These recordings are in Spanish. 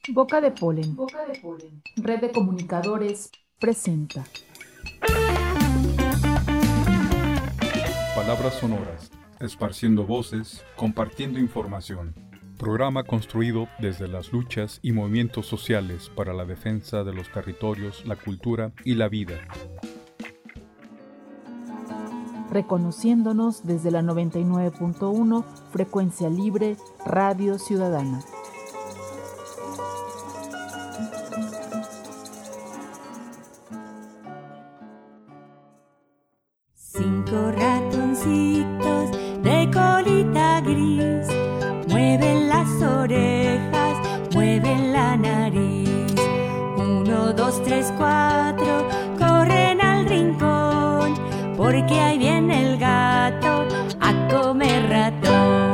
Boca de Polen. Red de Comunicadores presenta. Palabras sonoras, esparciendo voces, compartiendo información. Programa construido desde las luchas y movimientos sociales para la defensa de los territorios, la cultura y la vida. Reconociéndonos desde la 99.1 Frecuencia Libre Radio Ciudadana. Cinco ratoncitos de colita gris mueven las orejas, mueven la nariz. 1, 2, 3, 4, corren al rincón, porque ahí viene el gato a comer ratón.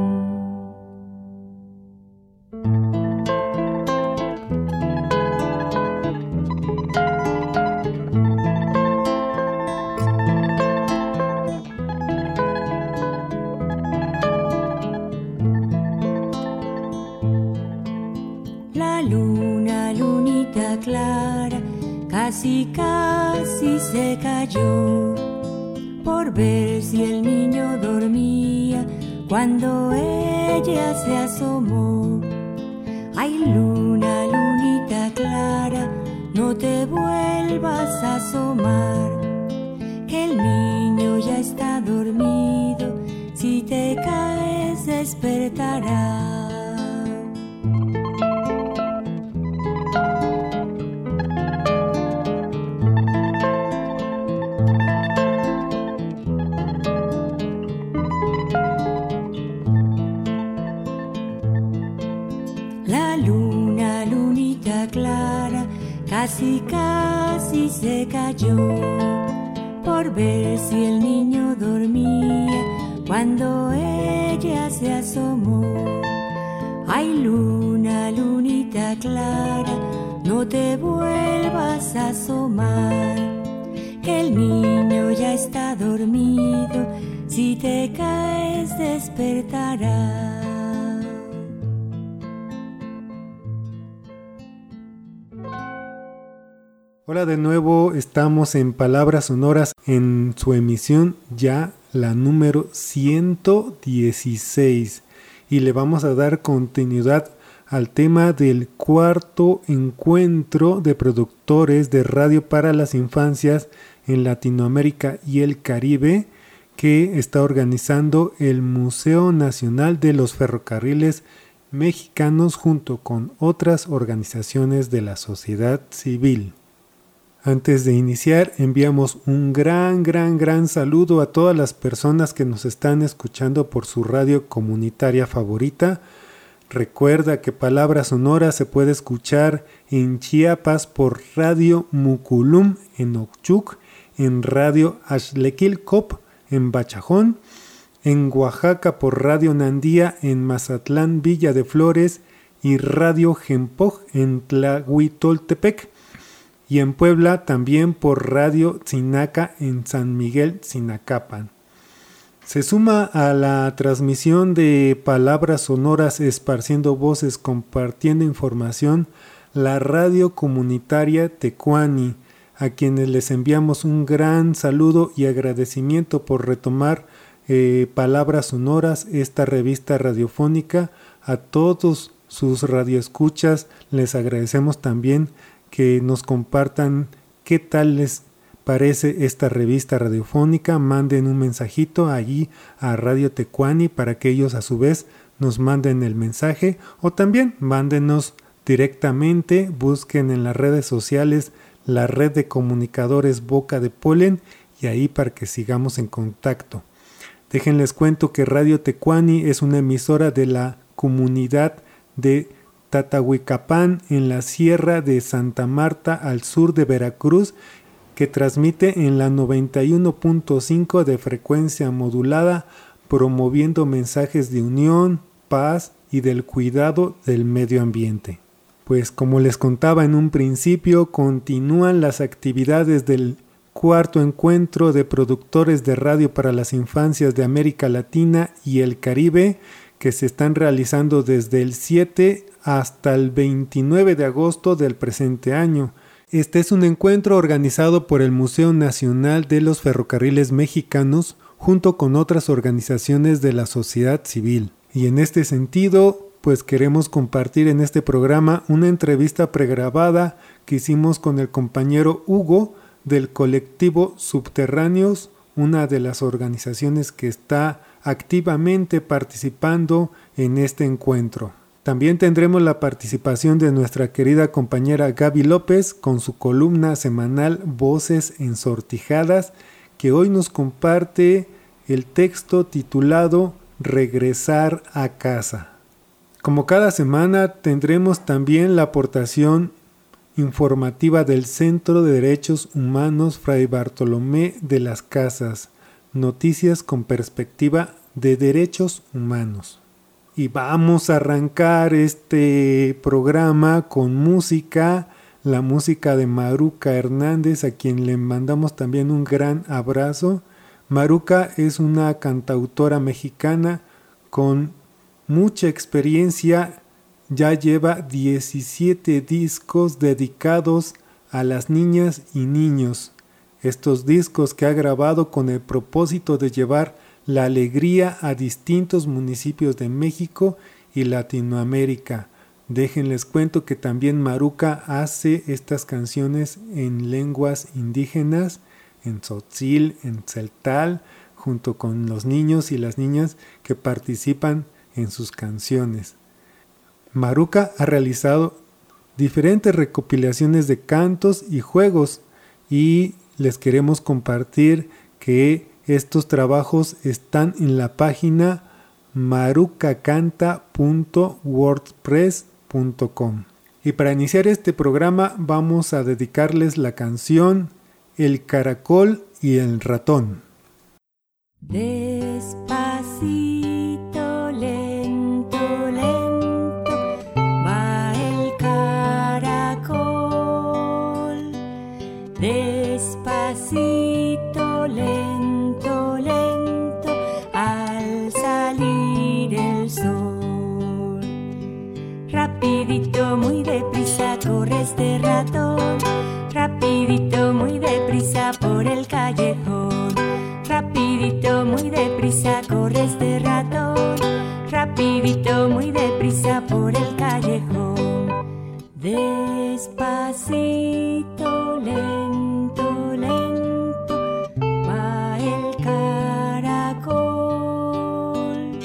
La luna, lunita clara, casi se cayó, por ver si el niño dormía cuando ella se asomó. Ay, luna, lunita clara, no te vuelvas a asomar, que el niño ya está dormido, si te caes despertará. La luna, lunita clara, casi se cayó, por ver si el niño dormía cuando ella se asomó. Ay, luna, lunita clara, no te vuelvas a asomar, que el niño ya está dormido, si te caes despertará. Hola de nuevo, estamos en Palabras Sonoras en su emisión ya la número 116 y le vamos a dar continuidad al tema del cuarto encuentro de productores de radio para las infancias en Latinoamérica y el Caribe que está organizando el Museo Nacional de los Ferrocarriles Mexicanos junto con otras organizaciones de la sociedad civil. Antes de iniciar, enviamos un gran saludo a todas las personas que nos están escuchando por su radio comunitaria favorita. Recuerda que Palabras Sonoras se puede escuchar en Chiapas por Radio Muculum en Ochuc, en Radio Axlequilcop en Bachajón, en Oaxaca por Radio Nandía en Mazatlán, Villa de Flores y Radio Gempoj en Tlahuitoltepec. Y en Puebla también por Radio Tzinaca en San Miguel, Tzinacapan. Se suma a la transmisión de Palabras Sonoras esparciendo voces, compartiendo información, la radio comunitaria Tecuani, a quienes les enviamos un gran saludo y agradecimiento por retomar Palabras Sonoras, esta revista radiofónica. A todos sus radioescuchas les agradecemos también que nos compartan qué tal les parece esta revista radiofónica. Manden un mensajito allí a Radio Tecuani para que ellos a su vez nos manden el mensaje, o también mándenos directamente, busquen en las redes sociales la red de comunicadores Boca de Polen y ahí para que sigamos en contacto. Déjenles cuento que Radio Tecuani es una emisora de la comunidad de Tatahuicapán en la Sierra de Santa Marta al sur de Veracruz, que transmite en la 91.5 de frecuencia modulada, promoviendo mensajes de unión, paz y del cuidado del medio ambiente. Pues como les contaba en un principio, continúan las actividades del cuarto encuentro de productores de radio para las infancias de América Latina y el Caribe, que se están realizando desde el 7 hasta el 29 de agosto del presente año. Este es un encuentro organizado por el Museo Nacional de los Ferrocarriles Mexicanos junto con otras organizaciones de la sociedad civil. Y en este sentido, pues queremos compartir en este programa una entrevista pregrabada que hicimos con el compañero Hugo del colectivo Subterráneos, una de las organizaciones que está activamente participando en este encuentro. También tendremos la participación de nuestra querida compañera Gaby López con su columna semanal Voces Ensortijadas, que hoy nos comparte el texto titulado Regresar a casa. Como cada semana tendremos también la aportación informativa del Centro de Derechos Humanos Fray Bartolomé de las Casas, noticias con perspectiva de derechos humanos. Y vamos a arrancar este programa con música, la música de Maruca Hernández, a quien le mandamos también un gran abrazo. Maruca es una cantautora mexicana con mucha experiencia, ya lleva 17 discos dedicados a las niñas y niños. Estos discos que ha grabado con el propósito de llevar la alegría a distintos municipios de México y Latinoamérica. Déjenles cuento que también Maruca hace estas canciones en lenguas indígenas, en tzotzil, en celtal, junto con los niños y las niñas que participan en sus canciones. Maruca ha realizado diferentes recopilaciones de cantos y juegos y les queremos compartir que estos trabajos están en la página marucacanta.wordpress.com. Y para iniciar este programa vamos a dedicarles la canción El caracol y el ratón. Despacito, lento, lento, va el caracol. Despacito, lento, lento, al salir el sol. Rapidito, muy deprisa, corre este ratón. Rapidito, muy deprisa, por el callejón. Rapidito, muy deprisa, corre este ratón. Rapidito, muy deprisa, por el callejón. Despacito, lento, lento, va el caracol.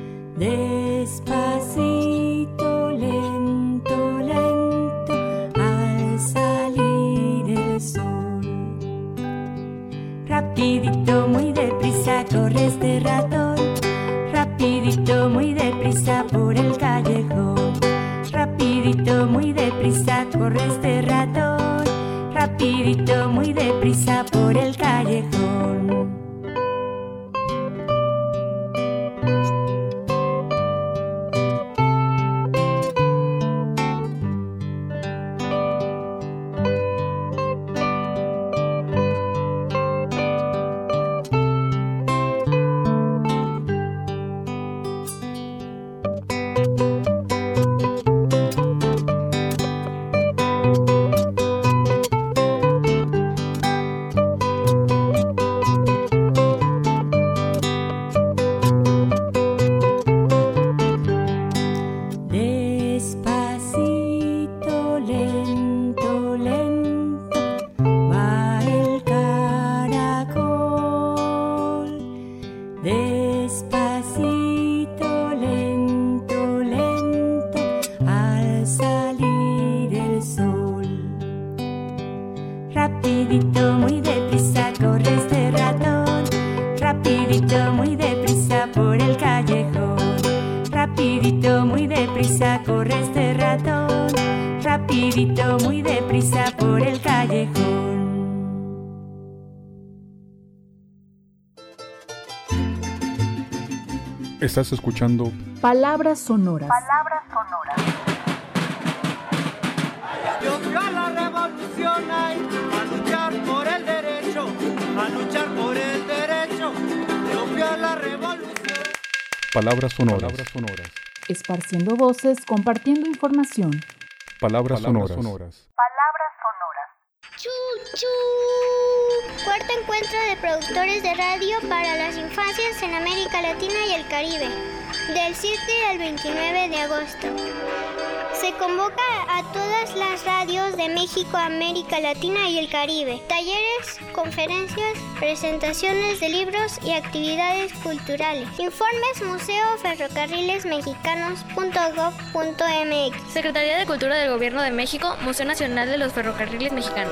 Despacito, lento, lento, al salir el sol. Rapidito, muy deprisa, corre este ratón. Rapidito, muy deprisa, por el callejón. Rapidito, muy deprisa, corre este ratón. Rapidito, muy deprisa, por el callejón. Rapidito, muy deprisa, corre este ratón. Rapidito, muy deprisa, por el callejón. Rapidito, muy deprisa, corre este ratón. Rapidito, muy deprisa, por el callejón. Estás escuchando Palabras sonoras. Palabras sonoras. Dios vio la revolución ahí, a luchar por el derecho, a luchar por el derecho. Dios vio la revolución. Palabras sonoras. esparciendo voces, compartiendo información. Palabras sonoras. ¡Chu, chu! Cuarto encuentro de productores de radio para las infancias en América Latina y el Caribe, del 7 al 29 de agosto. Se convoca a todas las radios de México, América Latina y el Caribe. Talleres, conferencias, presentaciones de libros y actividades culturales. Informes museoferrocarrilesmexicanos.gov.mx. Secretaría de Cultura del Gobierno de México, Museo Nacional de los Ferrocarriles Mexicanos.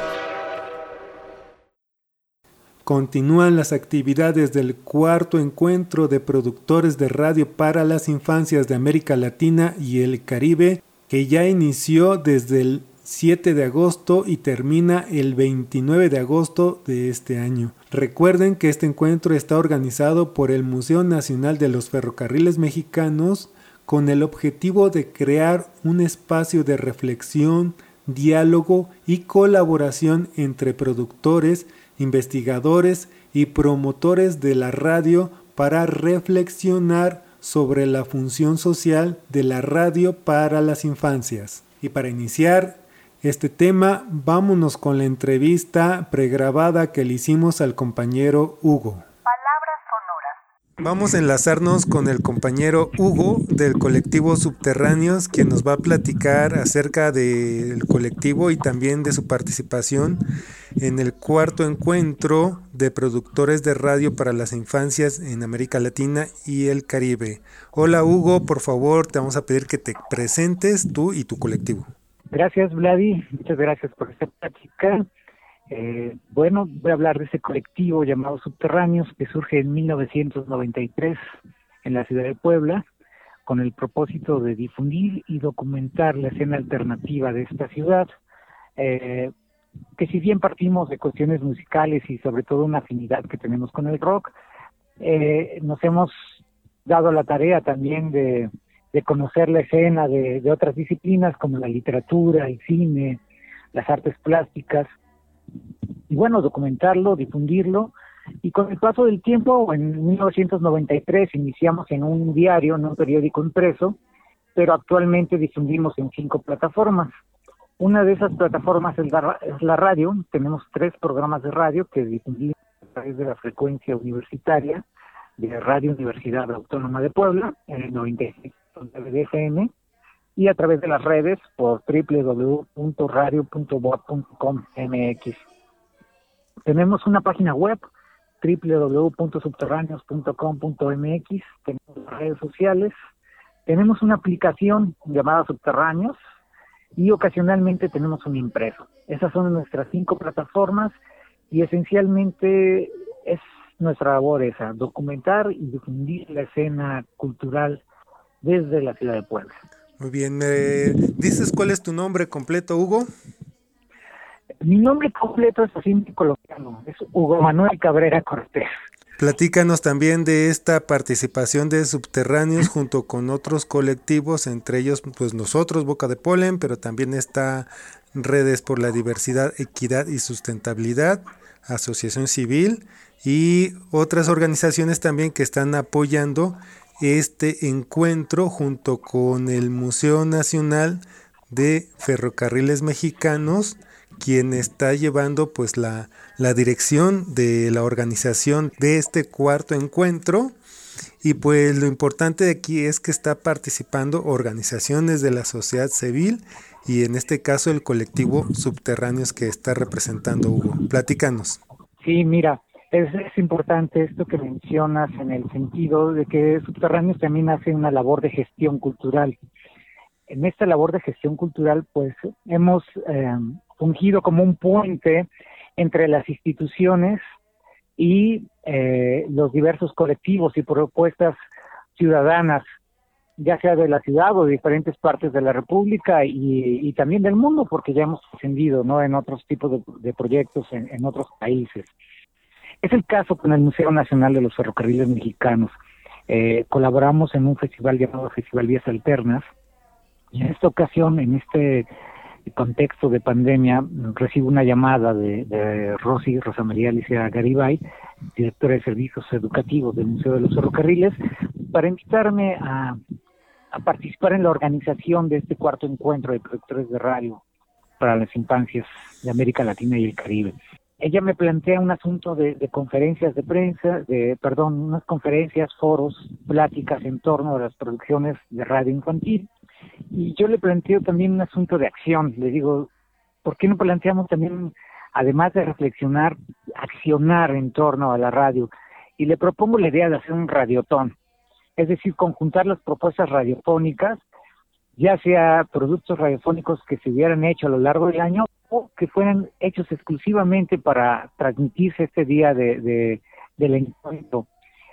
Continúan las actividades del cuarto encuentro de productores de radio para las infancias de América Latina y el Caribe, que ya inició desde el 7 de agosto y termina el 29 de agosto de este año. Recuerden que este encuentro está organizado por el Museo Nacional de los Ferrocarriles Mexicanos con el objetivo de crear un espacio de reflexión, diálogo y colaboración entre productores, investigadores y promotores de la radio para reflexionar sobre la función social de la radio para las infancias. Y para iniciar este tema, vámonos con la entrevista pregrabada que le hicimos al compañero Hugo. Vamos a enlazarnos con el compañero Hugo del colectivo Subterráneos, quien nos va a platicar acerca del colectivo y también de su participación en el cuarto encuentro de productores de radio para las infancias en América Latina y el Caribe. Hola Hugo, por favor, te vamos a pedir que te presentes tú y tu colectivo. Gracias Vladi, muchas gracias por esta plática. Bueno, voy a hablar de ese colectivo llamado Subterráneos que surge en 1993 en la ciudad de Puebla con el propósito de difundir y documentar la escena alternativa de esta ciudad, que si bien partimos de cuestiones musicales y sobre todo una afinidad que tenemos con el rock, nos hemos dado la tarea también de conocer la escena de otras disciplinas como la literatura, el cine, las artes plásticas, y bueno, documentarlo, difundirlo, y con el paso del tiempo, en 1993 iniciamos en un diario, en un periódico impreso, pero actualmente difundimos en 5 plataformas. Una de esas plataformas es la radio. Tenemos 3 programas de radio que difundimos a través de la frecuencia universitaria de Radio Universidad Autónoma de Puebla, en el 96.9 de FM, y a través de las redes por www.radio.boa.com.mx. Tenemos una página web, www.subterráneos.com.mx, tenemos redes sociales, tenemos una aplicación llamada Subterráneos y ocasionalmente tenemos un impreso. Esas son nuestras 5 plataformas y esencialmente es nuestra labor esa, documentar y difundir la escena cultural desde la ciudad de Puebla. Muy bien, ¿me dices cuál es tu nombre completo, Hugo? Mi nombre completo es así muy coloquial, es Hugo Manuel Cabrera Cortés. Platícanos también de esta participación de Subterráneos junto con otros colectivos, entre ellos pues nosotros, Boca de Polen, pero también está Redes por la Diversidad, Equidad y Sustentabilidad, Asociación Civil y otras organizaciones también que están apoyando este encuentro junto con el Museo Nacional de Ferrocarriles Mexicanos, quien está llevando pues la dirección de la organización de este cuarto encuentro. Y pues lo importante de aquí es que está participando organizaciones de la sociedad civil y en este caso el colectivo Subterráneos que está representando Hugo. Platícanos. Sí, mira, es importante esto que mencionas en el sentido de que Subterráneos también hace una labor de gestión cultural. En esta labor de gestión cultural pues hemos fungido como un puente entre las instituciones y los diversos colectivos y propuestas ciudadanas, ya sea de la ciudad o de diferentes partes de la República y también del mundo, porque ya hemos ascendido, ¿no?, en otros tipos de proyectos en otros países. Es el caso con el Museo Nacional de los Ferrocarriles Mexicanos. Colaboramos en un festival llamado Festival Vías Alternas, y en esta ocasión, en este contexto de pandemia, recibo una llamada de Rosa María Alicia Garibay, directora de Servicios Educativos del Museo de los Ferrocarriles, para invitarme a a participar en la organización de este cuarto encuentro de productores de radio para las infancias de América Latina y el Caribe. Ella me plantea un asunto de conferencias de prensa, unas conferencias, foros, pláticas en torno a las producciones de radio infantil. Y yo le planteo también un asunto de acción. Le digo, ¿por qué no planteamos también, además de reflexionar, accionar en torno a la radio? Y le propongo la idea de hacer un radiotón, es decir, conjuntar las propuestas radiofónicas, ya sea productos radiofónicos que se hubieran hecho a lo largo del año o que fueran hechos exclusivamente para transmitirse este día del encuentro.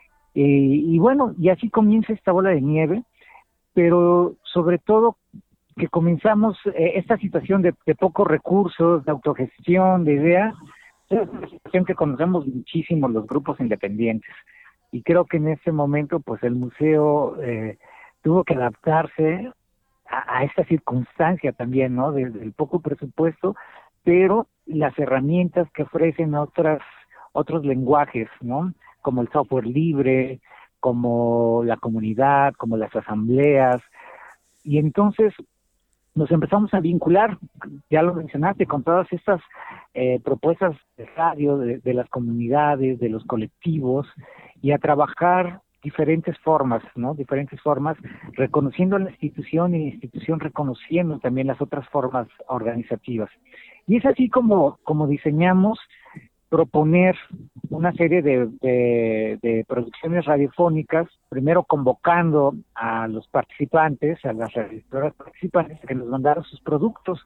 Y bueno, y así comienza esta bola de nieve, pero sobre todo que comenzamos esta situación de pocos recursos, de autogestión, de ideas, es una situación que conocemos muchísimo los grupos independientes. Y creo que en ese momento, pues el museo tuvo que adaptarse a esta circunstancia también, ¿no? Del poco presupuesto, pero las herramientas que ofrecen otros lenguajes, ¿no? Como el software libre, como la comunidad, como las asambleas. Y entonces nos empezamos a vincular, ya lo mencionaste, con todas estas propuestas de radio, de las comunidades, de los colectivos, y a trabajar diferentes formas, ¿no? Diferentes formas, reconociendo a la institución y la institución reconociendo también las otras formas organizativas. Y es así como diseñamos proponer una serie de producciones radiofónicas, primero convocando a los participantes, a las realizadoras participantes, que nos mandaron sus productos.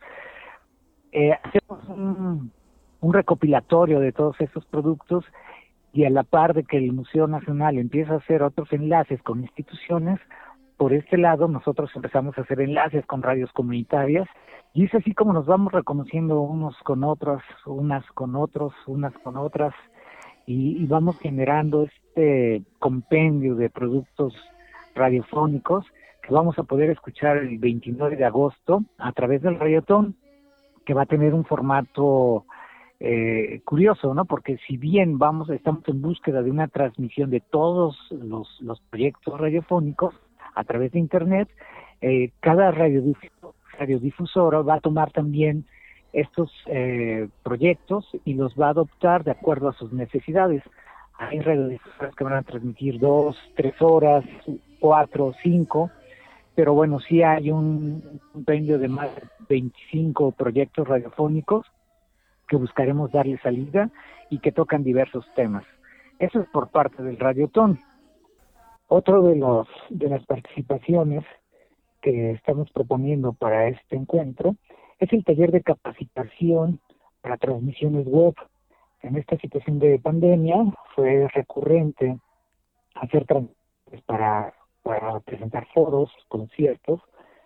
Hacemos un recopilatorio de todos esos productos, y a la par de que el Museo Nacional empieza a hacer otros enlaces con instituciones, por este lado nosotros empezamos a hacer enlaces con radios comunitarias, y es así como nos vamos reconociendo unos con otros, unas con otros, unas con otras, y vamos generando este compendio de productos radiofónicos que vamos a poder escuchar el 29 de agosto a través del Radiotón, que va a tener un formato curioso, ¿no? Porque si bien estamos en búsqueda de una transmisión de todos los proyectos radiofónicos a través de Internet, cada radiodifusora va a tomar también estos proyectos y los va a adoptar de acuerdo a sus necesidades. Hay radiodifusoras que van a transmitir 2, 3 horas, 4, 5, pero bueno, sí hay un compendio de más de 25 proyectos radiofónicos que buscaremos darle salida y que tocan diversos temas. Eso es por parte del Radiotón. Otro de las participaciones que estamos proponiendo para este encuentro es el taller de capacitación para transmisiones web. En esta situación de pandemia fue recurrente hacer transmisiones para presentar foros, conciertos,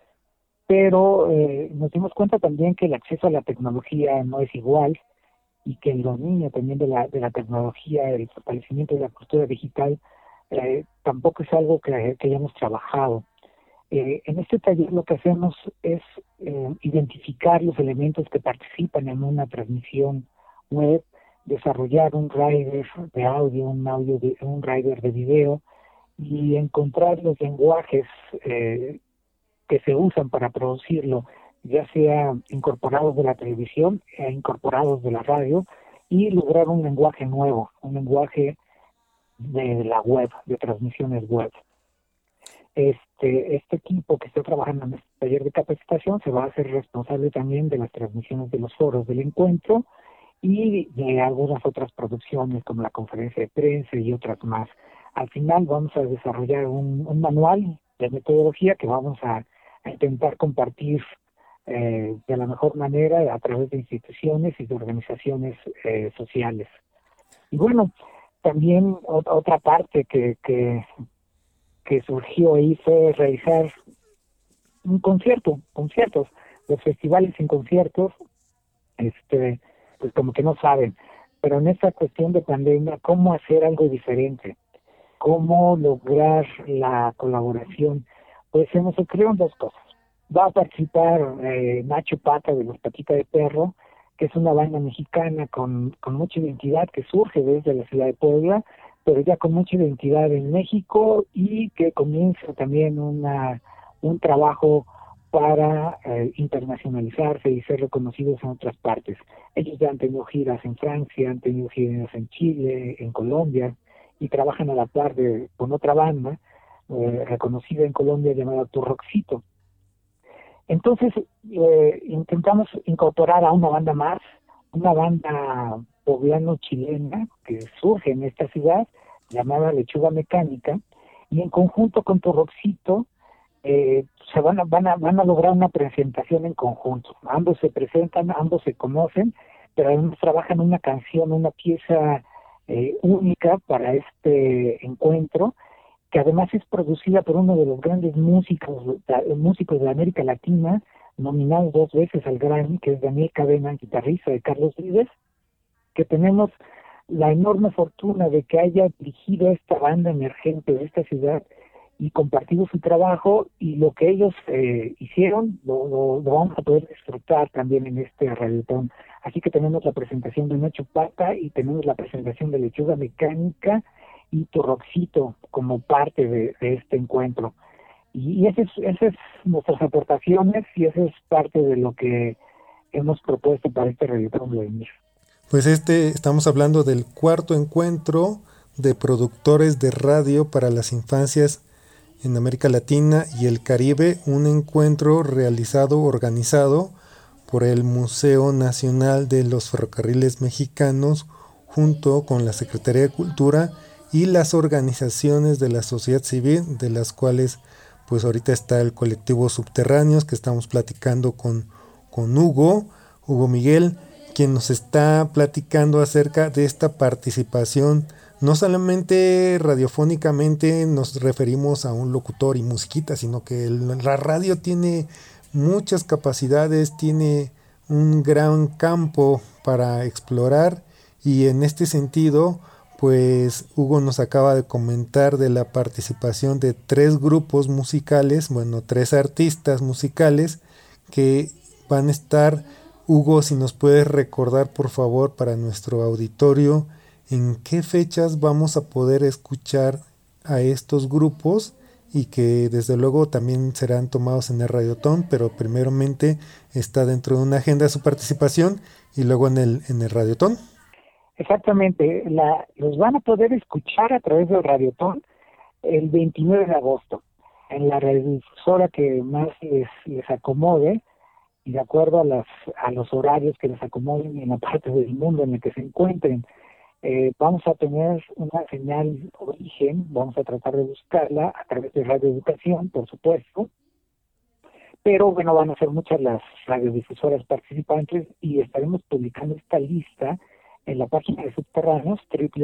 pero nos dimos cuenta también que el acceso a la tecnología no es igual, y que el dominio también de la tecnología, el fortalecimiento de la cultura digital, tampoco es algo que hayamos trabajado. En este taller lo que hacemos es identificar los elementos que participan en una transmisión web, desarrollar un rider de audio, un rider de video, y encontrar los lenguajes que se usan para producirlo, ya sea incorporados de la televisión e incorporados de la radio, y lograr un lenguaje nuevo, un lenguaje de la web, de transmisiones web. Este equipo que está trabajando en este taller de capacitación se va a hacer responsable también de las transmisiones de los foros del encuentro y de algunas otras producciones como la conferencia de prensa y otras más. Al final vamos a desarrollar un manual de metodología que vamos a intentar compartir de la mejor manera a través de instituciones y de organizaciones sociales. Y bueno, también otra parte que surgió ahí fue realizar conciertos, los festivales sin conciertos, pues como que no saben, pero en esta cuestión de pandemia, cómo hacer algo diferente, cómo lograr la colaboración, pues se nos ocurrieron dos cosas. Va a participar Nacho Pata de Los Patita de Perro, que es una banda mexicana con mucha identidad que surge desde la ciudad de Puebla, pero ya con mucha identidad en México, y que comienza también una un trabajo para internacionalizarse y ser reconocidos en otras partes. Ellos ya han tenido giras en Francia, han tenido giras en Chile, en Colombia, y trabajan a la par con otra banda reconocida en Colombia llamada Turroxito. Entonces intentamos incorporar a una banda más, una banda poblano-chilena que surge en esta ciudad, llamada Lechuga Mecánica, y en conjunto con Turroxito se van a lograr una presentación en conjunto. Ambos se presentan, ambos se conocen, pero además trabajan una canción, una pieza única para este encuentro, que además es producida por uno de los grandes músicos de América Latina, nominado 2 veces al Grammy, que es Daniel Cadena, guitarrista de Carlos Vives, que tenemos la enorme fortuna de que haya dirigido esta banda emergente de esta ciudad y compartido su trabajo, y lo que ellos hicieron lo vamos a poder disfrutar también en este radiotón. Así que tenemos la presentación de Nacho Pata y tenemos la presentación de Lechuga Mecánica y Turroxito como parte de este encuentro. Y esas es nuestras aportaciones, y esa es parte de lo que hemos propuesto para este radiotón, Vladimir. Pues estamos hablando del 4º encuentro de productores de radio para las infancias en América Latina y el Caribe, un encuentro organizado por el Museo Nacional de los Ferrocarriles Mexicanos, junto con la Secretaría de Cultura y las organizaciones de la sociedad civil, de las cuales pues ahorita está el colectivo Subterráneos, que estamos platicando con Hugo Miguel, quien nos está platicando acerca de esta participación. No solamente radiofónicamente nos referimos a un locutor y musiquita, sino que la radio tiene muchas capacidades, tiene un gran campo para explorar, y en este sentido, pues Hugo nos acaba de comentar de la participación de 3 grupos musicales, 3 artistas musicales que van a estar. Hugo, si nos puedes recordar, por favor, para nuestro auditorio, ¿en qué fechas vamos a poder escuchar a estos grupos? Y que desde luego también serán tomados en el radiotón, pero primeramente está dentro de una agenda su participación y luego en el radiotón. Exactamente, los van a poder escuchar a través del radiotón el 29 de agosto, en la radiodifusora que más les acomode, y de acuerdo a los horarios que les acomoden en la parte del mundo en el que se encuentren. Vamos a tener una señal origen, vamos a tratar de buscarla a través de Radio Educación, por supuesto, pero bueno, van a ser muchas las radiodifusoras participantes, y estaremos publicando esta lista en la página de Subterráneos,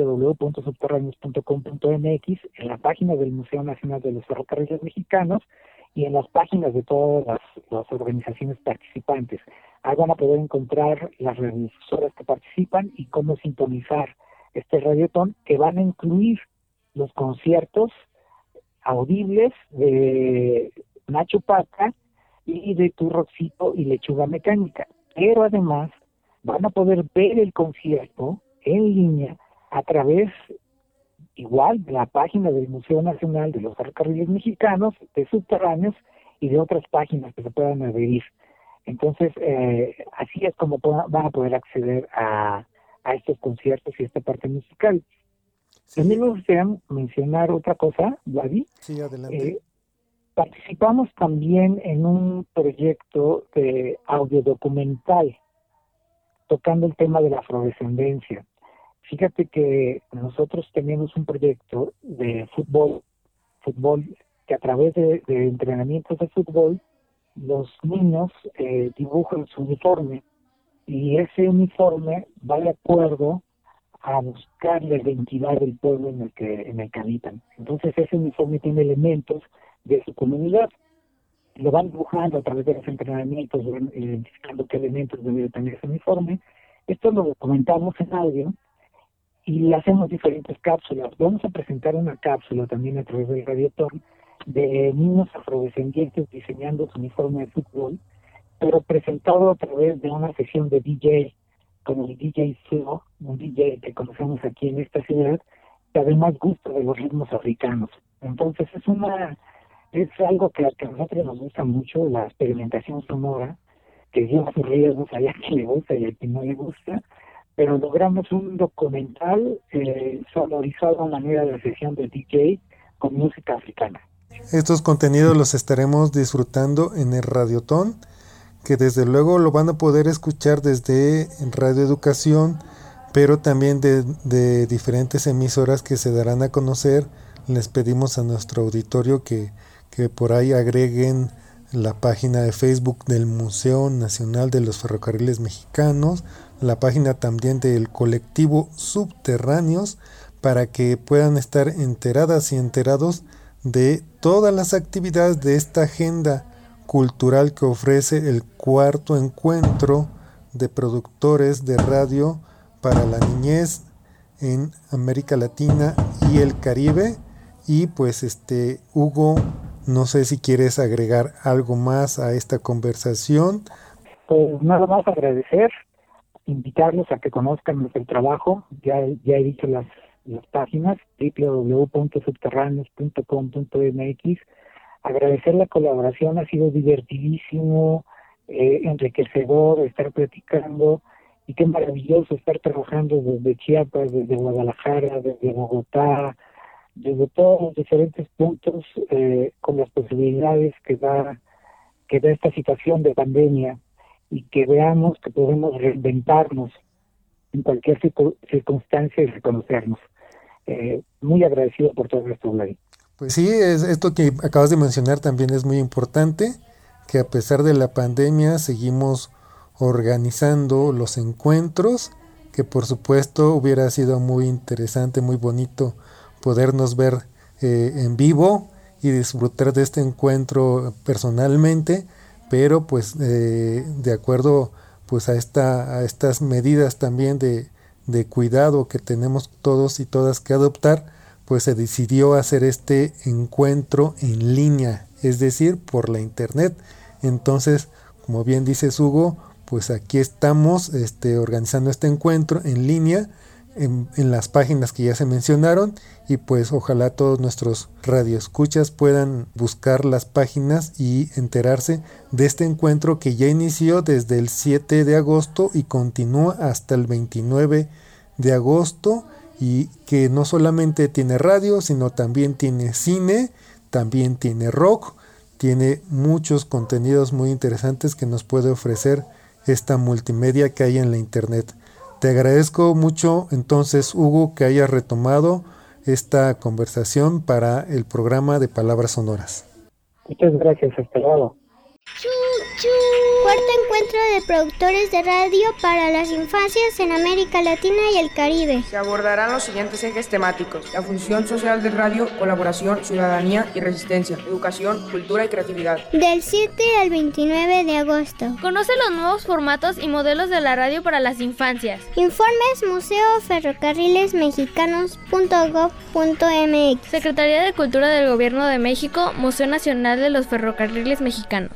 www.subterráneos.com.mx, en la página del Museo Nacional de los Ferrocarriles Mexicanos y en las páginas de todas las organizaciones participantes. Ahí van a poder encontrar las radiodifusoras que participan y cómo sintonizar este radiotón, que van a incluir los conciertos audibles de Nacho Pata y de Turroxito y Lechuga Mecánica. Pero además van a poder ver el concierto en línea a través igual de la página del Museo Nacional de los Ferrocarriles Mexicanos, de Subterráneos y de otras páginas que se puedan adherir. Entonces, así es como van a poder acceder a estos conciertos y a esta parte musical. Sí. También me gustaría mencionar otra cosa, Vladi. Sí, adelante. Participamos también en un proyecto de audiodocumental tocando el tema de la afrodescendencia. Fíjate que nosotros tenemos un proyecto de fútbol que a través de entrenamientos de fútbol, los niños dibujan su uniforme, y ese uniforme va de acuerdo a buscar la identidad del pueblo en el que habitan. Entonces ese uniforme tiene elementos de su comunidad. Lo van dibujando a través de los entrenamientos, identificando qué elementos debe tener ese uniforme. Esto lo documentamos en audio y le hacemos diferentes cápsulas. Vamos a presentar una cápsula también a través del radiotón de niños afrodescendientes diseñando su uniforme de fútbol, pero presentado a través de una sesión de DJ, con el DJ Phil, un DJ que conocemos aquí en esta ciudad, que además gusta de los ritmos africanos. Entonces es es algo que a nosotros nos gusta mucho, la experimentación sonora, que lleva sus riesgos, hay a quien le gusta y a quien no le gusta, pero logramos un documental sonorizado a manera de sesión de DJ con música africana. Estos contenidos los estaremos disfrutando en el Radiotón, que desde luego lo van a poder escuchar desde Radio Educación, pero también de diferentes emisoras que se darán a conocer. Les pedimos a nuestro auditorio que por ahí agreguen la página de Facebook del Museo Nacional de los Ferrocarriles Mexicanos, la página también del colectivo Subterráneos, para que puedan estar enteradas y enterados de todas las actividades de esta agenda cultural que ofrece el cuarto encuentro de productores de radio para la niñez en América Latina y el Caribe. Y pues Hugo, no sé si quieres agregar algo más a esta conversación. Pues nada más agradecer, invitarlos a que conozcan nuestro trabajo. Ya he dicho las páginas www.subterráneos.com.mx. Agradecer la colaboración, ha sido divertidísimo, enriquecedor estar platicando, y qué maravilloso estar trabajando desde Chiapas, desde Guadalajara, desde Bogotá, desde todos los diferentes puntos, con las posibilidades que da esta situación de pandemia, y que veamos que podemos reinventarnos en cualquier circunstancia y reconocernos. Muy agradecido por todo esto, Vlad. Pues sí, esto que acabas de mencionar también es muy importante, que a pesar de la pandemia seguimos organizando los encuentros, que por supuesto hubiera sido muy interesante, muy bonito podernos ver en vivo y disfrutar de este encuentro personalmente, pero pues de acuerdo pues a estas medidas también de cuidado que tenemos todos y todas que adoptar, pues se decidió hacer este encuentro en línea, es decir, por la internet. Entonces, como bien dices, Hugo, pues aquí estamos organizando este encuentro en línea en las páginas que ya se mencionaron, y pues ojalá todos nuestros radioescuchas puedan buscar las páginas y enterarse de este encuentro que ya inició desde el 7 de agosto y continúa hasta el 29 de agosto, y que no solamente tiene radio, sino también tiene cine, también tiene rock, tiene muchos contenidos muy interesantes que nos puede ofrecer esta multimedia que hay en la internet. Te agradezco mucho entonces, Hugo, que hayas retomado esta conversación para el programa de Palabras Sonoras. Muchas gracias, hasta luego. Cuarto encuentro de productores de radio para las infancias en América Latina y el Caribe. Se abordarán los siguientes ejes temáticos: la función social del radio, colaboración, ciudadanía y resistencia, educación, cultura y creatividad. Del 7 al 29 de agosto. Conoce los nuevos formatos y modelos de la radio para las infancias. Informes museoferrocarrilesmexicanos.gov.mx. Secretaría de Cultura del Gobierno de México, Museo Nacional de los Ferrocarriles Mexicanos.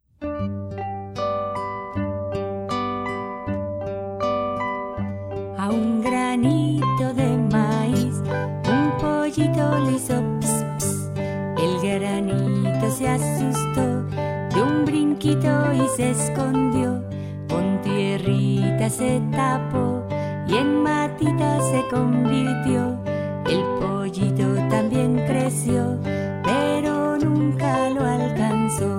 A un granito de maíz, un pollito le hizo ps, ps. El granito se asustó de un brinquito y se escondió. Con tierrita se tapó y en matita se convirtió. El pollito también creció, pero nunca lo alcanzó.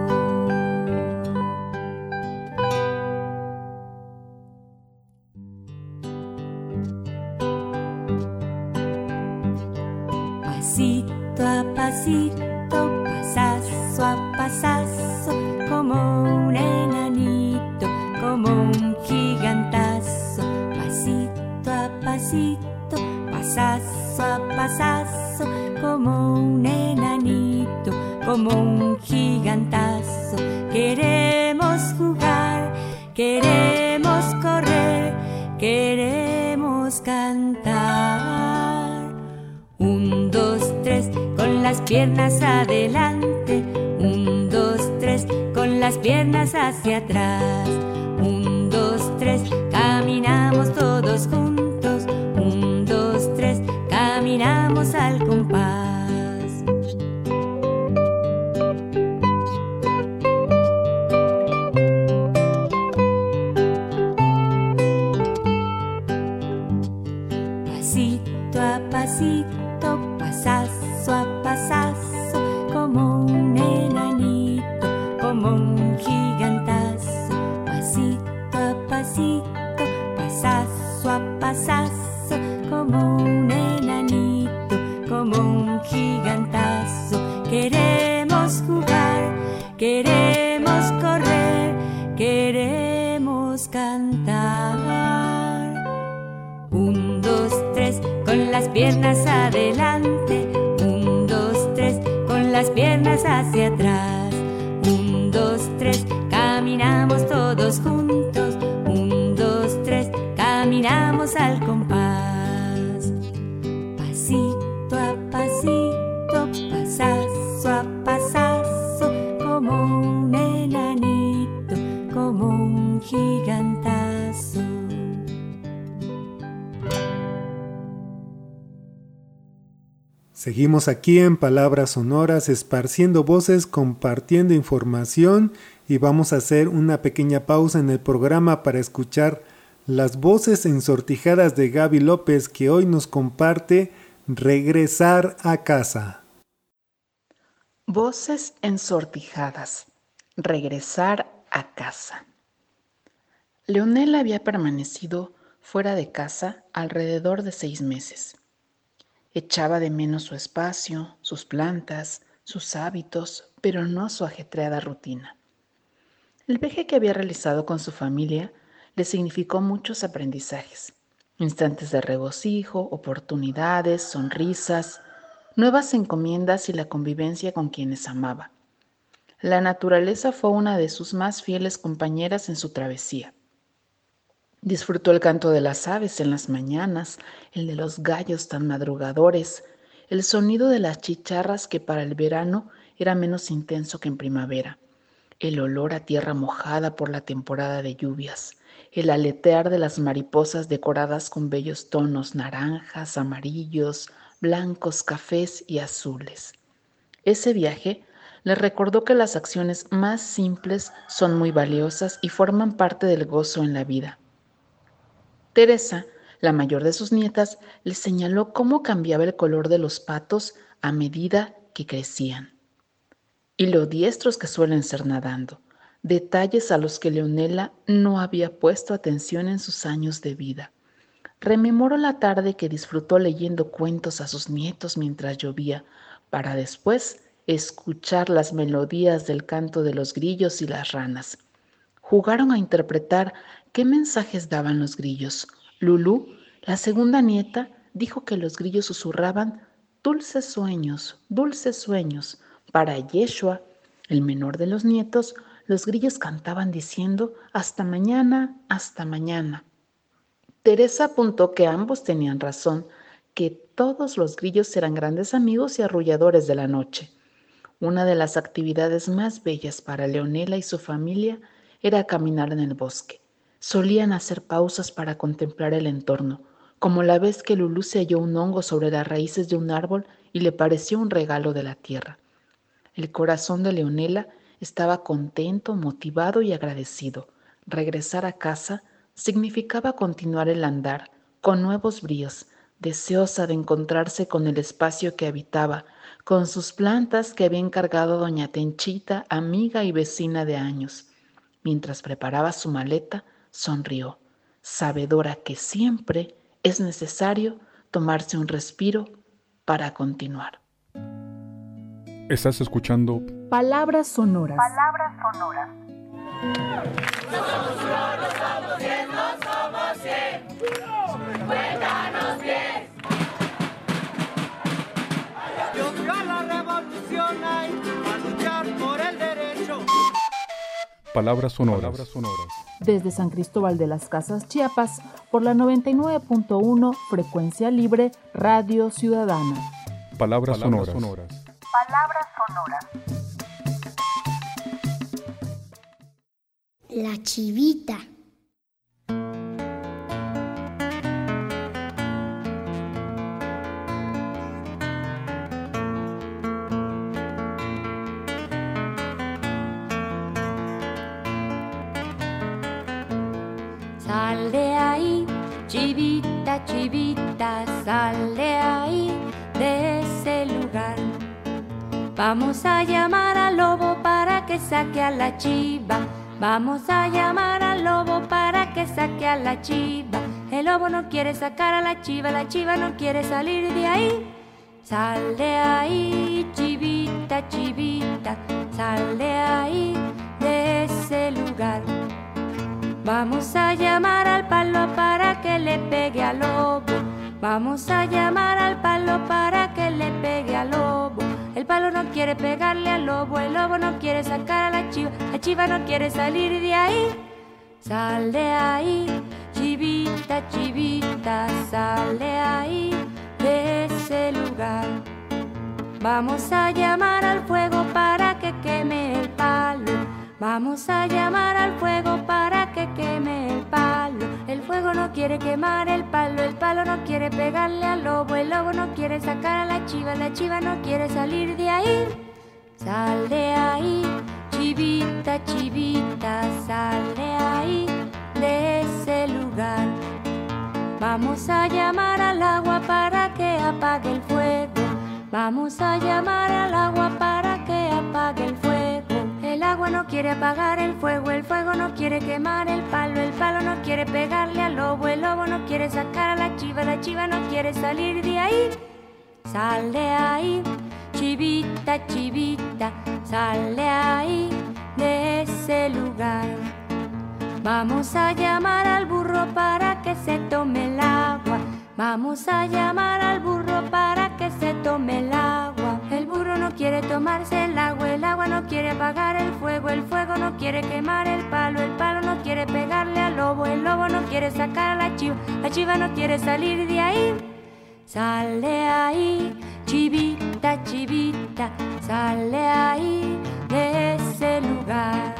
Pasito a pasito, pasazo a pasazo, como un enanito, como un gigantazo. Pasito a pasito, pasazo a pasazo, como un enanito, como un gigantazo. Queremos jugar, queremos correr, queremos cantar. 1, 2, 3, con las piernas adelante. 1, 2, 3, con las piernas hacia atrás. 1, 2, 3, caminamos todos juntos. 1, 2, 3, caminamos al compás. Queremos correr, queremos cantar. 1, 2, 3, con las piernas adelante. 1, 2, 3, con las piernas hacia atrás. 1, 2, 3, caminamos todos juntos. 1, 2, 3, caminamos al compás. Pasito a pasito, pasazo a pasazo, como un enanito, como un gigantazo. Seguimos aquí en Palabras Sonoras, esparciendo voces, compartiendo información, y vamos a hacer una pequeña pausa en el programa para escuchar las voces ensortijadas de Gaby López, que hoy nos comparte Regresar a casa. Voces ensortijadas. Regresar a casa. Leonela había permanecido fuera de casa alrededor de 6 meses. Echaba de menos su espacio, sus plantas, sus hábitos, pero no su ajetreada rutina. El viaje que había realizado con su familia le significó muchos aprendizajes, instantes de regocijo, oportunidades, sonrisas, nuevas encomiendas y la convivencia con quienes amaba. La naturaleza fue una de sus más fieles compañeras en su travesía. Disfrutó el canto de las aves en las mañanas, el de los gallos tan madrugadores, el sonido de las chicharras que para el verano era menos intenso que en primavera, el olor a tierra mojada por la temporada de lluvias, el aletear de las mariposas decoradas con bellos tonos naranjas, amarillos, blancos, cafés y azules. Ese viaje le recordó que las acciones más simples son muy valiosas y forman parte del gozo en la vida. Teresa, la mayor de sus nietas, le señaló cómo cambiaba el color de los patos a medida que crecían. Y lo diestros que suelen ser nadando, detalles a los que Leonela no había puesto atención en sus años de vida. Rememoró la tarde que disfrutó leyendo cuentos a sus nietos mientras llovía, para después escuchar las melodías del canto de los grillos y las ranas. Jugaron a interpretar qué mensajes daban los grillos. Lulú, la segunda nieta, dijo que los grillos susurraban dulces sueños, dulces sueños. Para Yeshua, el menor de los nietos, los grillos cantaban diciendo hasta mañana, hasta mañana. Teresa apuntó que ambos tenían razón, que todos los grillos eran grandes amigos y arrulladores de la noche. Una de las actividades más bellas para Leonela y su familia era caminar en el bosque. Solían hacer pausas para contemplar el entorno, como la vez que Lulú se halló un hongo sobre las raíces de un árbol y le pareció un regalo de la tierra. El corazón de Leonela estaba contento, motivado y agradecido. Regresar a casa significaba continuar el andar con nuevos bríos, deseosa de encontrarse con el espacio que habitaba, con sus plantas que había encargado doña Tenchita, amiga y vecina de años. Mientras preparaba su maleta, sonrió, sabedora que siempre es necesario tomarse un respiro para continuar. Estás escuchando Palabras Sonoras. Palabras Sonoras. Somos 10, no somos 100. Cuéntanos 10. Y ojalá la revolución hay a luchar por el derecho. Palabras Sonoras. Desde San Cristóbal de las Casas, Chiapas, por la 99.1 Frecuencia Libre Radio Ciudadana. Palabras Sonoras. Palabras Sonoras. La chivita. Sal de ahí, chivita, chivita, sal de ahí, de ese lugar. Vamos a llamar al lobo para que saque a la chiva. Vamos a llamar al lobo para que saque a la chiva. El lobo no quiere sacar a la chiva no quiere salir de ahí. Sal de ahí, chivita, chivita, sal de ahí. Vamos a llamar al palo para que le pegue al lobo. Vamos a llamar al palo para que le pegue al lobo. El palo no quiere pegarle al lobo, el lobo no quiere sacar a la chiva no quiere salir de ahí. Sal de ahí, chivita, chivita, sal de ahí, de ese lugar. Vamos a llamar al fuego para que queme el palo. Vamos a llamar al fuego para que queme el palo. El fuego no quiere quemar el palo no quiere pegarle al lobo, el lobo no quiere sacar a la chiva no quiere salir de ahí. Sal de ahí, chivita, chivita, sal de ahí, de ese lugar. Vamos a llamar al agua para que apague el fuego. Vamos a llamar al agua para que apague el fuego. El agua no quiere apagar el fuego no quiere quemar el palo no quiere pegarle al lobo, el lobo no quiere sacar a la chiva no quiere salir de ahí. Sal de ahí, chivita, chivita, sal de ahí, de ese lugar. Vamos a llamar al burro para que se tome el agua. Vamos a llamar al burro para que se tome el agua. El burro no quiere tomarse el agua no quiere apagar el fuego no quiere quemar el palo no quiere pegarle al lobo, el lobo no quiere sacar a la chiva no quiere salir de ahí. Sal de ahí, chivita, chivita, sal de ahí, de ese lugar.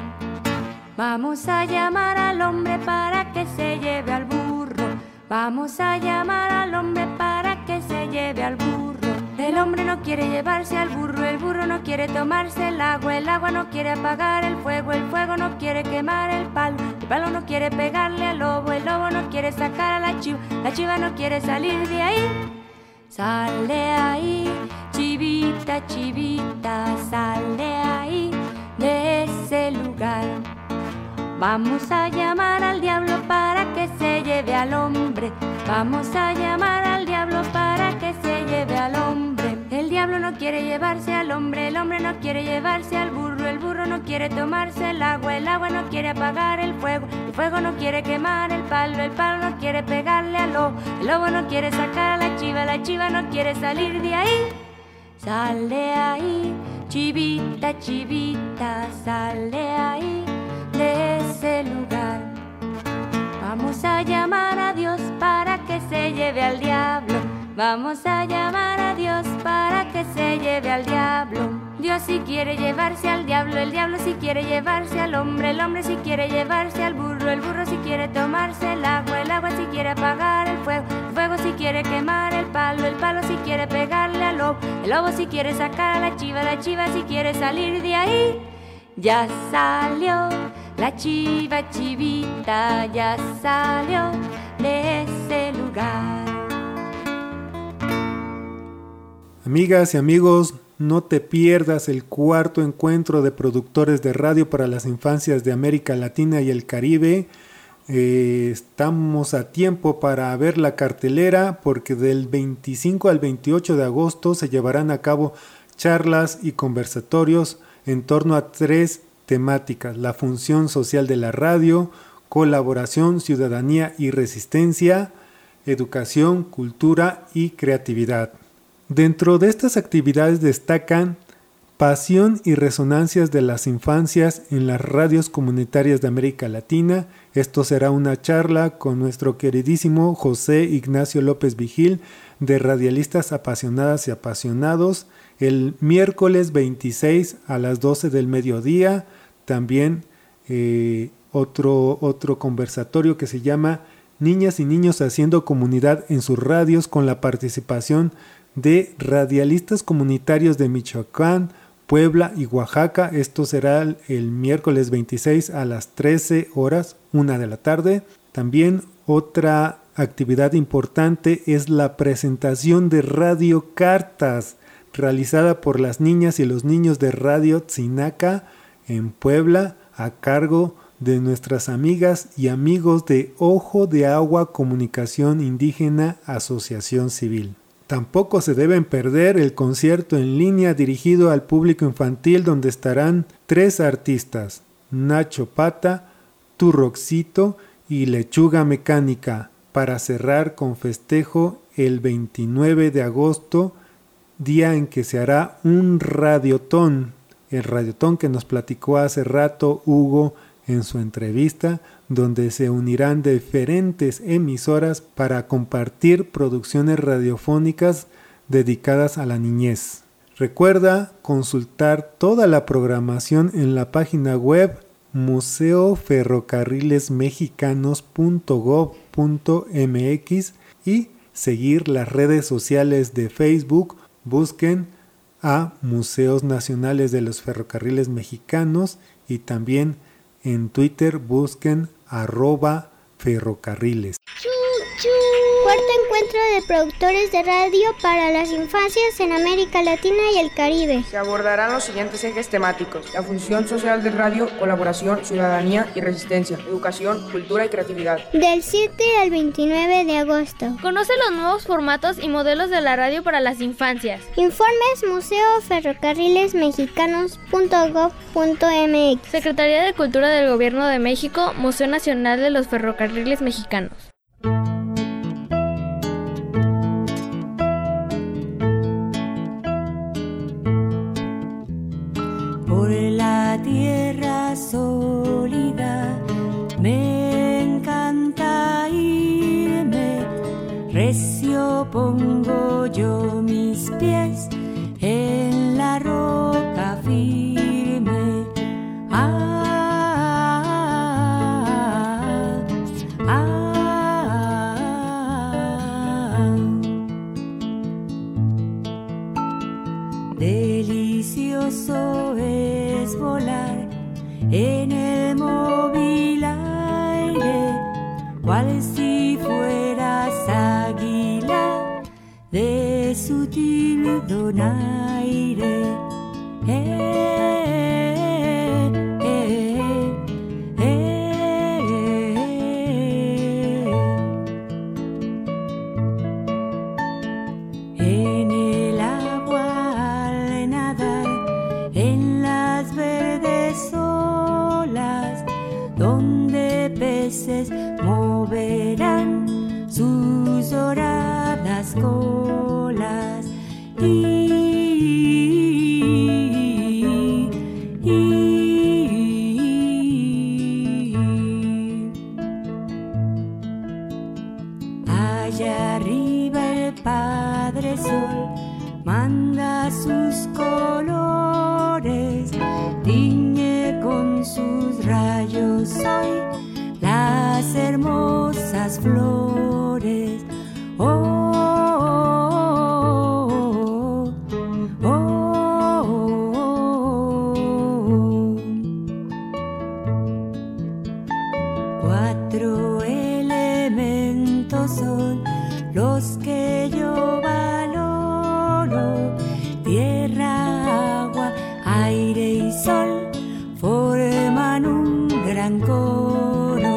Vamos a llamar al hombre para que se lleve al burro. Vamos a llamar al hombre para que se lleve al burro. El hombre no quiere llevarse al burro, el burro no quiere tomarse el agua no quiere apagar el fuego no quiere quemar el palo no quiere pegarle al lobo, el lobo no quiere sacar a la chiva no quiere salir de ahí. Sal de ahí, chivita, chivita, sal de ahí, de ese lugar. Vamos a llamar al diablo para que se lleve al hombre. Vamos a llamar al diablo para que se lleve al hombre. El diablo no quiere llevarse al hombre, el hombre no quiere llevarse al burro, el burro no quiere tomarse el agua no quiere apagar el fuego no quiere quemar el palo no quiere pegarle al lobo, el lobo no quiere sacar a la chiva no quiere salir de ahí. Sal de ahí, chivita, chivita, sal de ahí, de ese lugar. Vamos a llamar a Dios para que se lleve al diablo. Vamos a llamar a Dios para que se lleve al diablo. Dios si quiere llevarse al diablo, el diablo si quiere llevarse al hombre, el hombre si quiere llevarse al burro, el burro si quiere tomarse el agua si quiere apagar el fuego si quiere quemar el palo si quiere pegarle al lobo, el lobo si quiere sacar a la chiva si quiere salir de ahí. Ya salió la chiva, chivita, ya salió de ese lugar. Amigas y amigos, no te pierdas el cuarto encuentro de productores de radio para las infancias de América Latina y el Caribe. Estamos a tiempo para ver la cartelera porque del 25 al 28 de agosto se llevarán a cabo charlas y conversatorios en torno a 3 temáticas: la función social de la radio, colaboración, ciudadanía y resistencia, educación, cultura y creatividad. Dentro de estas actividades destacan Pasión y resonancias de las infancias en las radios comunitarias de América Latina. Esto será una charla con nuestro queridísimo José Ignacio López Vigil de Radialistas Apasionadas y Apasionados el miércoles 26 a las 12 del mediodía. También otro conversatorio que se llama Niñas y Niños haciendo comunidad en sus radios, con la participación de radialistas comunitarios de Michoacán, Puebla y Oaxaca. Esto será el miércoles 26 a las 13 horas, 1 de la tarde. También otra actividad importante es la presentación de Radio Cartas, realizada por las niñas y los niños de Radio Tzinaca en Puebla, a cargo de nuestras amigas y amigos de Ojo de Agua Comunicación Indígena Asociación Civil. Tampoco se deben perder el concierto en línea dirigido al público infantil, donde estarán 3 artistas: Nacho Pata, turroxito y lechuga mecánica, para cerrar con festejo el 29 de agosto, día en que se hará un radiotón, el radiotón que nos platicó hace rato Hugo en su entrevista, donde se unirán diferentes emisoras para compartir producciones radiofónicas dedicadas a la niñez. Recuerda consultar toda la programación en la página web museoferrocarrilesmexicanos.gov.mx y seguir las redes sociales de Facebook. Busquen a Museos Nacionales de los Ferrocarriles Mexicanos y también en Twitter busquen @ferrocarriles. Cuarto encuentro de productores de radio para las infancias en América Latina y el Caribe. Se abordarán los siguientes ejes temáticos: la función social del radio, colaboración, ciudadanía y resistencia, educación, cultura y creatividad. Del 7 al 29 de agosto. Conoce los nuevos formatos y modelos de la radio para las infancias. Informes museoferrocarrilesmexicanos.gov.mx. Secretaría de Cultura del Gobierno de México, Museo Nacional de los Ferrocarriles Mexicanos. Por la tierra sólida me encanta irme, recio pongo yo mis pies en la roca firme. Delicioso es volar en el móvil aire, cual si fueras águila de sutil donaire. En el agua al nadar, en las verdes olas, donde peces moverán sus doradas colas. Allá arriba el Padre Sol manda sus colores, tiñe con sus rayos hoy las hermosas flores. Cuatro elementos son los que yo valoro: tierra, agua, aire y sol forman un gran coro.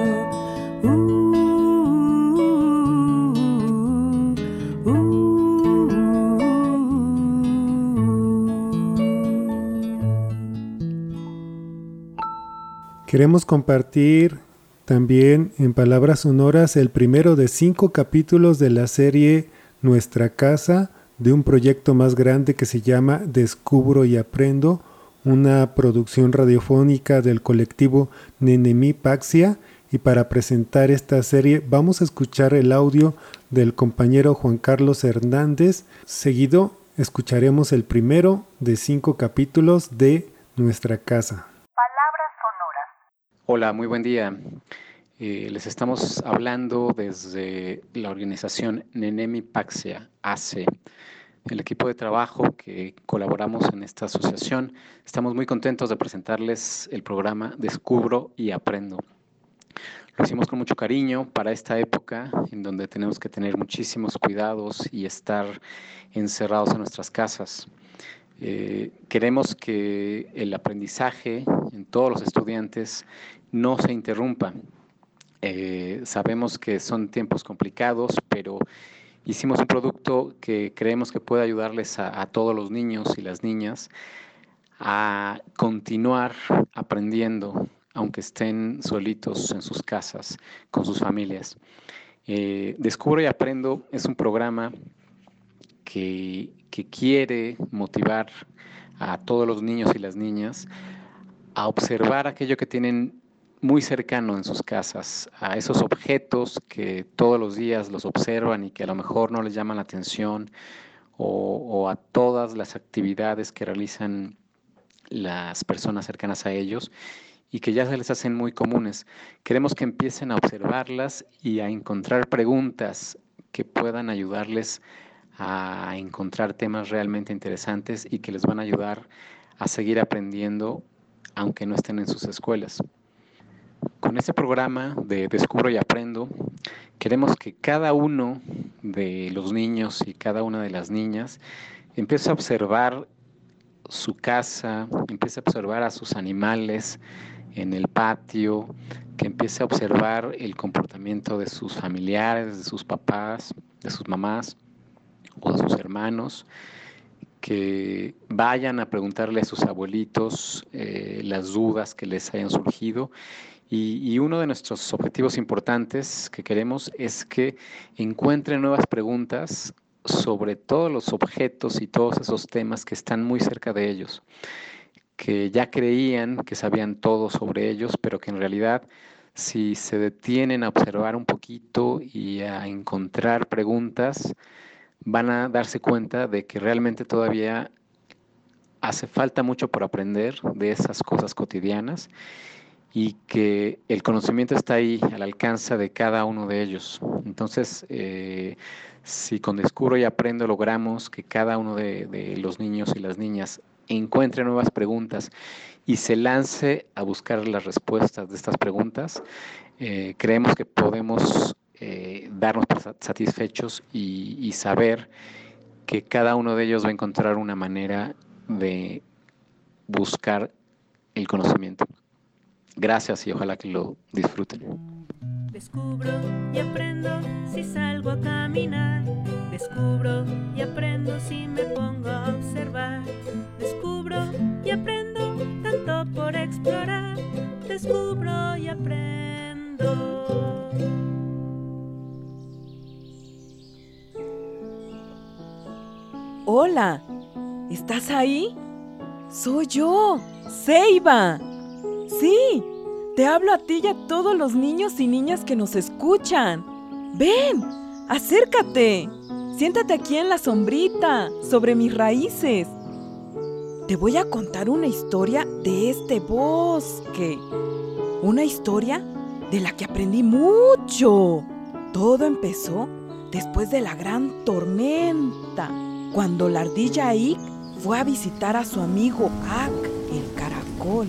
Queremos compartir también en Palabras Sonoras el primero de 5 capítulos de la serie Nuestra Casa, de un proyecto más grande que se llama Descubro y Aprendo, una producción radiofónica del colectivo Nenemi Paxia. Y para presentar esta serie vamos a escuchar el audio del compañero Juan Carlos Hernández. Seguido escucharemos el primero de 5 capítulos de Nuestra Casa. Hola, muy buen día. Les estamos hablando desde la organización Nenemi Paxia AC, el equipo de trabajo que colaboramos en esta asociación. Estamos muy contentos de presentarles el programa Descubro y Aprendo. Lo hicimos con mucho cariño para esta época en donde tenemos que tener muchísimos cuidados y estar encerrados en nuestras casas. Queremos que el aprendizaje en todos los estudiantes no se interrumpa. Sabemos que son tiempos complicados, pero hicimos un producto que creemos que puede ayudarles a todos los niños y las niñas a continuar aprendiendo, aunque estén solitos en sus casas, con sus familias. Descubro y Aprendo es un programa que quiere motivar a todos los niños y las niñas a observar aquello que tienen muy cercano en sus casas, a esos objetos que todos los días los observan y que a lo mejor no les llaman la atención, o a todas las actividades que realizan las personas cercanas a ellos y que ya se les hacen muy comunes. Queremos que empiecen a observarlas y a encontrar preguntas que puedan ayudarles a encontrar temas realmente interesantes y que les van a ayudar a seguir aprendiendo aunque no estén en sus escuelas. Con este programa de Descubro y Aprendo, queremos que cada uno de los niños y cada una de las niñas empiece a observar su casa, empiece a observar a sus animales en el patio, que empiece a observar el comportamiento de sus familiares, de sus papás, de sus mamás o de sus hermanos, que vayan a preguntarle a sus abuelitos las dudas que les hayan surgido. Y uno de nuestros objetivos importantes que queremos es que encuentren nuevas preguntas sobre todos los objetos y todos esos temas que están muy cerca de ellos, que ya creían que sabían todo sobre ellos, pero que en realidad si se detienen a observar un poquito y a encontrar preguntas, van a darse cuenta de que realmente todavía hace falta mucho por aprender de esas cosas cotidianas y que el conocimiento está ahí al alcance de cada uno de ellos. Entonces, si con Descubro y Aprendo logramos que cada uno de los niños y las niñas encuentre nuevas preguntas y se lance a buscar las respuestas de estas preguntas, creemos que podemos darnos por satisfechos y saber que cada uno de ellos va a encontrar una manera de buscar el conocimiento. Gracias y ojalá que lo disfruten. Descubro y aprendo si salgo a caminar. Descubro y aprendo si me pongo a observar. Descubro y aprendo tanto por explorar. Descubro y aprendo. Hola, ¿estás ahí? Soy yo, Ceiba. Sí, te hablo a ti y a todos los niños y niñas que nos escuchan. Ven, acércate. Siéntate aquí en la sombrita, sobre mis raíces. Te voy a contar una historia de este bosque. Una historia de la que aprendí mucho. Todo empezó después de la gran tormenta, cuando la ardilla Ick fue a visitar a su amigo Ak, el caracol.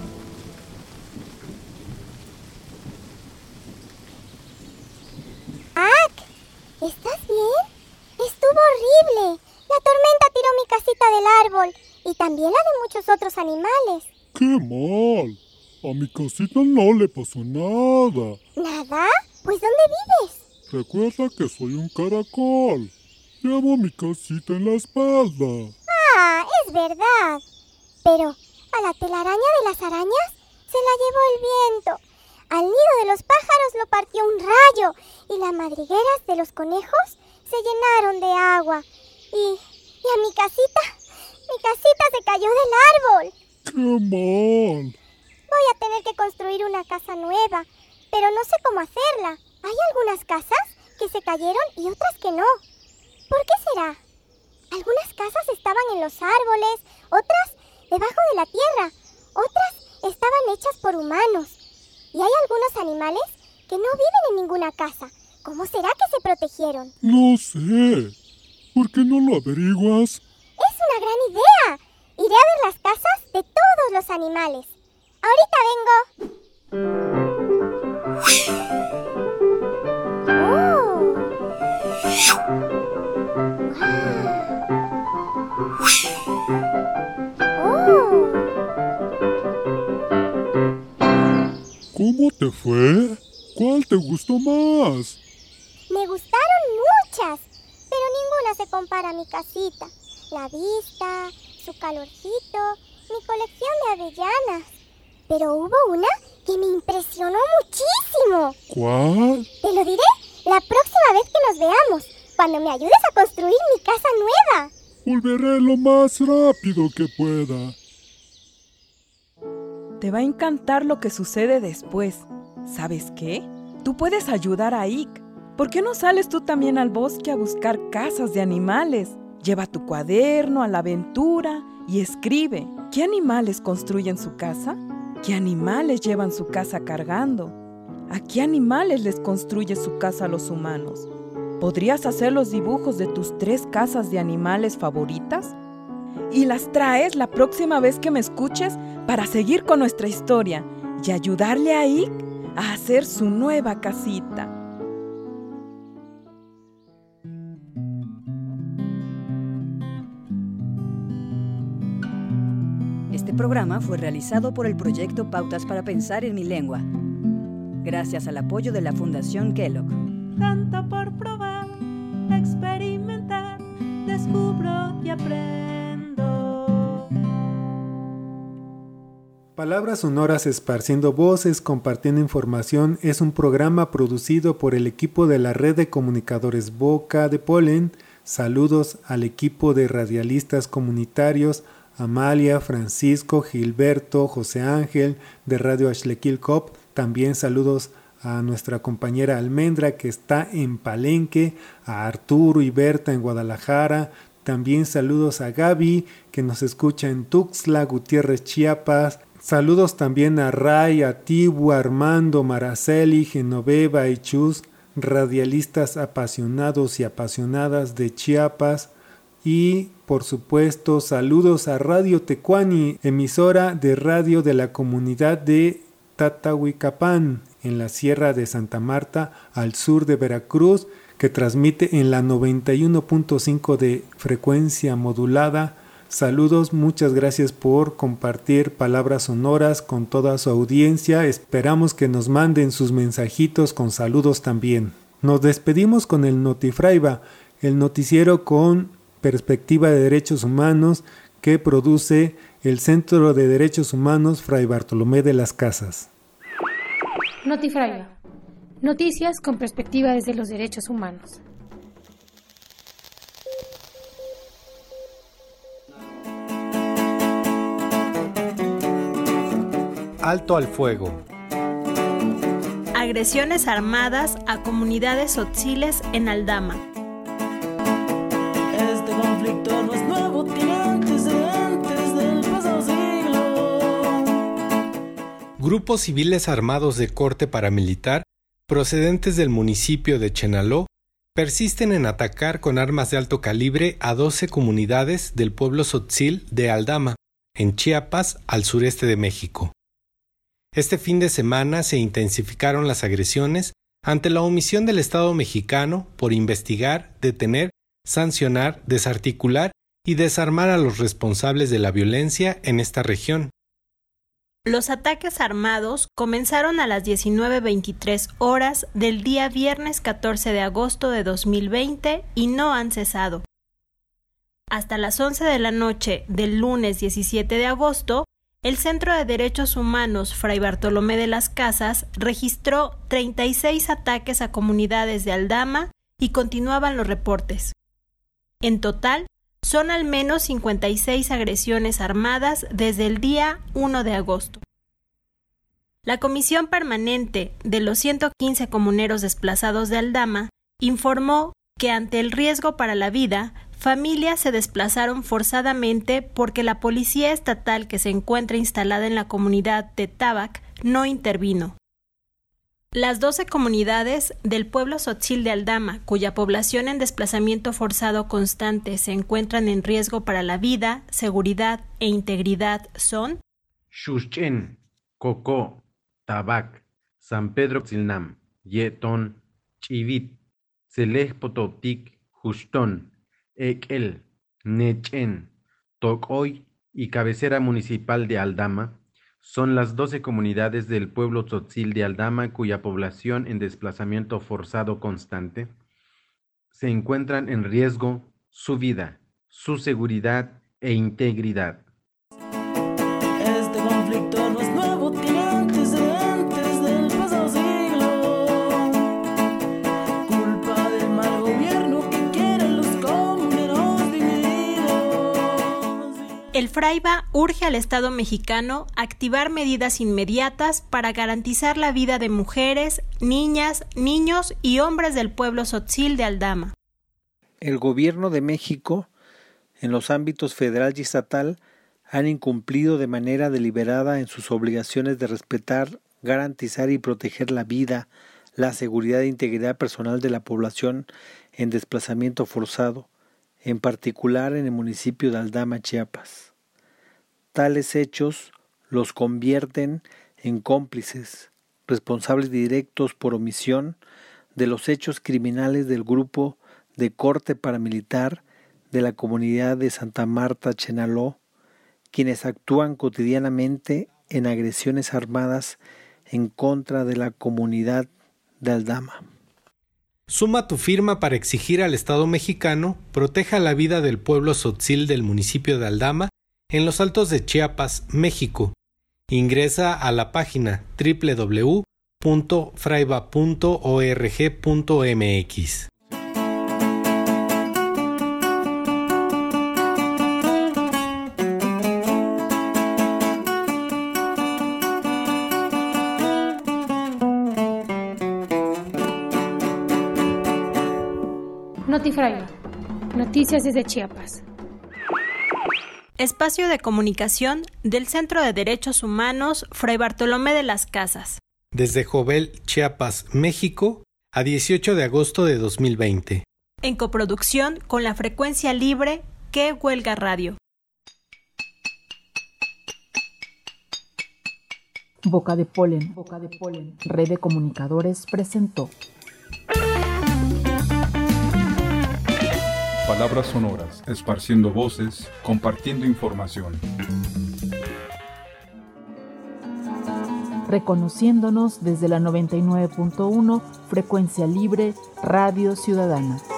¡Ak! ¿Estás bien? Estuvo horrible. La tormenta tiró mi casita del árbol y también la de muchos otros animales. ¡Qué mal! A mi casita no le pasó nada. ¿Nada? Pues ¿dónde vives? Recuerda que soy un caracol. Llevo mi casita en la espalda. Ah, es verdad. Pero a la telaraña de las arañas se la llevó el viento. Al nido de los pájaros lo partió un rayo y las madrigueras de los conejos se llenaron de agua. Y a mi casita se cayó del árbol. ¡Qué mal! Voy a tener que construir una casa nueva, pero no sé cómo hacerla. Hay algunas casas que se cayeron y otras que no. ¿Por qué será? Algunas casas estaban en los árboles, otras debajo de la tierra, otras estaban hechas por humanos. Y hay algunos animales que no viven en ninguna casa. ¿Cómo será que se protegieron? No sé. ¿Por qué no lo averiguas? ¡Es una gran idea! Iré a ver las casas de todos los animales. Ahorita vengo. ¿Cómo te fue? ¿Cuál te gustó más? Me gustaron muchas, pero ninguna se compara a mi casita. La vista, su calorcito, mi colección de avellanas. pero hubo una que me impresionó muchísimo. ¿Cuál? Te lo diré la próxima vez que nos veamos, cuando me ayudes a construir mi casa nueva. Volveré lo más rápido que pueda. Te va a encantar lo que sucede después. ¿Sabes qué? Tú puedes ayudar a Ike. ¿Por qué no sales tú también al bosque a buscar casas de animales? Lleva tu cuaderno a la aventura y escribe. ¿Qué animales construyen su casa? ¿Qué animales llevan su casa cargando? ¿A qué animales les construye su casa a los humanos? ¿Podrías hacer los dibujos de tus 3 casas de animales favoritas? Y las traes la próxima vez que me escuches para seguir con nuestra historia y ayudarle a Ike a hacer su nueva casita. Este programa fue realizado por el proyecto Pautas para Pensar en mi Lengua, gracias al apoyo de la Fundación Kellogg. Tanto por probar, experimentar, descubro y aprendo. Palabras sonoras esparciendo voces, compartiendo información es un programa producido por el equipo de la red de comunicadores Boca de Polen. Saludos al equipo de radialistas comunitarios Amalia, Francisco, Gilberto, José Ángel de Radio Axlequilcop. También saludos a nuestra compañera Almendra que está en Palenque, a Arturo y Berta en Guadalajara. También saludos a Gaby que nos escucha en Tuxtla Gutiérrez, Chiapas. Saludos también a Ray, a Tibu, Armando, Maraceli, Genoveva y Chus, radialistas apasionados y apasionadas de Chiapas. Y, por supuesto, saludos a Radio Tecuani, emisora de radio de la comunidad de Tatahuicapán, en la Sierra de Santa Marta, al sur de Veracruz, que transmite en la 91.5 de frecuencia modulada. Saludos, muchas gracias por compartir palabras sonoras con toda su audiencia. Esperamos que nos manden sus mensajitos con saludos también. Nos despedimos con el Notifraiba, el noticiero con perspectiva de derechos humanos que produce el Centro de Derechos Humanos Fray Bartolomé de las Casas. Notifraiba. Noticias con perspectiva desde los derechos humanos. Alto al fuego. Agresiones armadas a comunidades tzotziles en Aldama. Este conflicto no es nuevo, tiene antecedentes del pasado siglo. Grupos civiles armados de corte paramilitar, procedentes del municipio de Chenaló, persisten en atacar con armas de alto calibre a 12 comunidades del pueblo tzotzil de Aldama, en Chiapas, al sureste de México. Este fin de semana se intensificaron las agresiones ante la omisión del Estado mexicano por investigar, detener, sancionar, desarticular y desarmar a los responsables de la violencia en esta región. Los ataques armados comenzaron a las 19:23 horas del día viernes 14 de agosto de 2020 y no han cesado. Hasta las 11 de la noche del lunes 17 de agosto, el Centro de Derechos Humanos Fray Bartolomé de las Casas registró 36 ataques a comunidades de Aldama y continuaban los reportes. En total, son al menos 56 agresiones armadas desde el día 1 de agosto. La Comisión Permanente de los 115 comuneros desplazados de Aldama informó que ante el riesgo para la vida, familias se desplazaron forzadamente porque la policía estatal que se encuentra instalada en la comunidad de Tabac no intervino. Las 12 comunidades del pueblo tzotzil de Aldama, cuya población en desplazamiento forzado constante se encuentran en riesgo para la vida, seguridad e integridad son Xuxchen, Cocó, Tabac, San Pedro Xilnam, Yetón, Chivit, Selej Pototic, Justón, Ekel, Nechen, Tocoy y cabecera municipal de Aldama. Son las 12 comunidades del pueblo tzotzil de Aldama cuya población en desplazamiento forzado constante se encuentran en riesgo su vida, su seguridad e integridad. Este conflicto no es nuevo, FRAIBA urge al Estado mexicano a activar medidas inmediatas para garantizar la vida de mujeres, niñas, niños y hombres del pueblo tzotzil de Aldama. El Gobierno de México, en los ámbitos federal y estatal, han incumplido de manera deliberada en sus obligaciones de respetar, garantizar y proteger la vida, la seguridad e integridad personal de la población en desplazamiento forzado, en particular en el municipio de Aldama, Chiapas. Tales hechos los convierten en cómplices, responsables directos por omisión de los hechos criminales del grupo de corte paramilitar de la comunidad de Santa Marta, Chenaló, quienes actúan cotidianamente en agresiones armadas en contra de la comunidad de Aldama. Suma tu firma para exigir al Estado mexicano proteja la vida del pueblo tzotzil del municipio de Aldama en los Altos de Chiapas, México. Ingresa a la página www.fraiba.org.mx. Notifraiba. Noticias desde Chiapas. Espacio de comunicación del Centro de Derechos Humanos Fray Bartolomé de las Casas. Desde Jovel, Chiapas, México, a 18 de agosto de 2020. En coproducción con la frecuencia libre Que Huelga Radio. Boca de Polen. Red de Comunicadores presentó. Palabras sonoras, esparciendo voces, compartiendo información. Reconociéndonos desde la 99.1 Frecuencia Libre Radio Ciudadana.